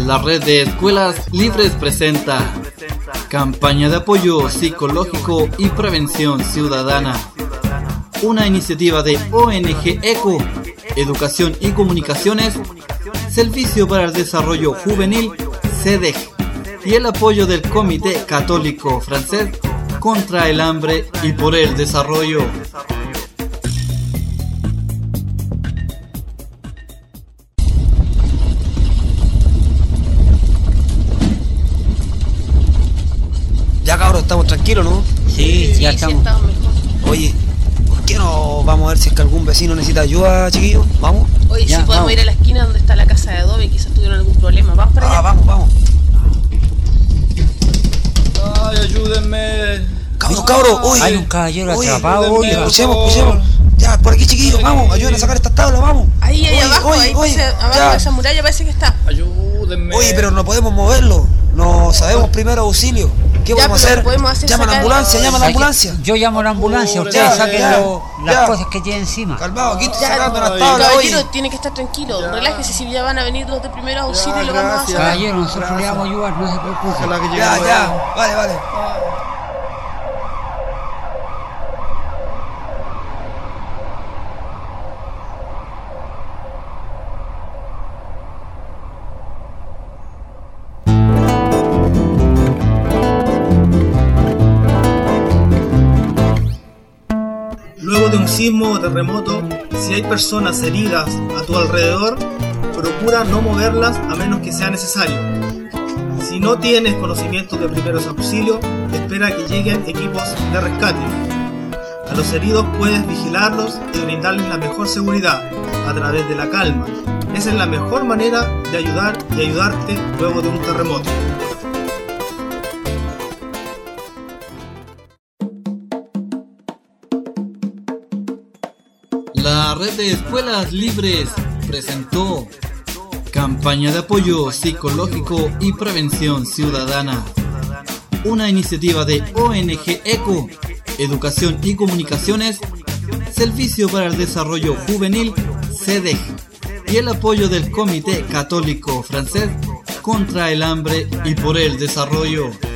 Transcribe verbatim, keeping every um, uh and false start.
La red de escuelas libres presenta campaña de apoyo psicológico y prevención ciudadana. Una iniciativa de O N G ECO, Educación y Comunicaciones, Servicio para el Desarrollo Juvenil, C E D E C, y el apoyo del Comité Católico Francés contra el Hambre y por el Desarrollo. Ya cabros, estamos tranquilos, ¿no? Sí, sí, ya estamos. Sí, estamos mejor. Oye, ¿por qué no vamos a ver si es que algún vecino necesita ayuda, chiquillos? ¿Vamos? Oye, Ya, si podemos vamos. ir a la esquina donde está la casa de adobe, quizás tuvieron algún problema. Vamos para allá. Ah, vamos, vamos. Ay, ayúdenme. Cabros, cabros, oye. Hay un caballero oye, atrapado, ayúdenme, oiga. Escuchemos, por escuchemos. favor. Ya, por aquí, chiquillos, vamos. Ayuden a sacar estas tablas, vamos. Ahí, ahí Oye, abajo, oye, ahí oye, parece- abajo ya. de esa muralla parece que está. Ayúdenme. Oye, pero no podemos moverlo. No sabemos primero auxilio. ¿Qué Ya, podemos pero hacer? podemos hacer Llama a la sacar- ambulancia, llama a la Hay que- ambulancia. Yo llamo a la ambulancia, ustedes Ya, saquen ya, lo- las ya. cosas que tienen encima. Calmado, aquí estoy Ya, sacando las ay, tablas, Caballero, oye. tiene que estar tranquilo. Ya. Relájese, si ya van a venir los de primeros auxilios y lo vamos a gracias. sacar. Caballero, nosotros le vamos a ayudar, no se preocupe. Ojalá que llegue Ya, luego. ya. Vale, vale. Luego de un sismo o terremoto, si hay personas heridas a tu alrededor, procura no moverlas a menos que sea necesario. Si no tienes conocimiento de primeros auxilios, espera que lleguen equipos de rescate. A los heridos puedes vigilarlos y brindarles la mejor seguridad a través de la calma. Esa es la mejor manera de ayudar y ayudarte luego de un terremoto. La red de escuelas libres presentó campaña de apoyo psicológico y prevención ciudadana. Una iniciativa de O N G ECO, Educación y Comunicaciones, Servicio para el Desarrollo Juvenil, C E D E C, y el apoyo del Comité Católico Francés contra el Hambre y por el Desarrollo.